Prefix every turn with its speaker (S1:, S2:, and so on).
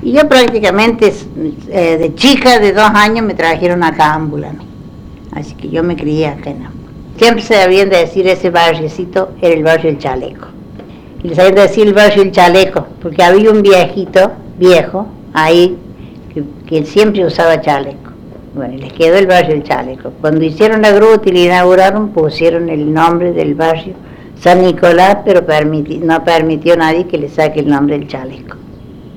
S1: Y yo prácticamente de chica de 2 años me trajeron acá a Ámbula, ¿no? Así que yo me crié acá en Ámbula. Siempre se sabían de decir ese barriocito era el barrio El Chaleco. Y les sabían decir el barrio El Chaleco, porque había un viejo, ahí, que siempre usaba chaleco. Bueno, les quedó el barrio El Chaleco. Cuando hicieron la gruta y la inauguraron, pusieron el nombre del barrio San Nicolás, pero no permitió nadie que le saque el nombre del Chaleco.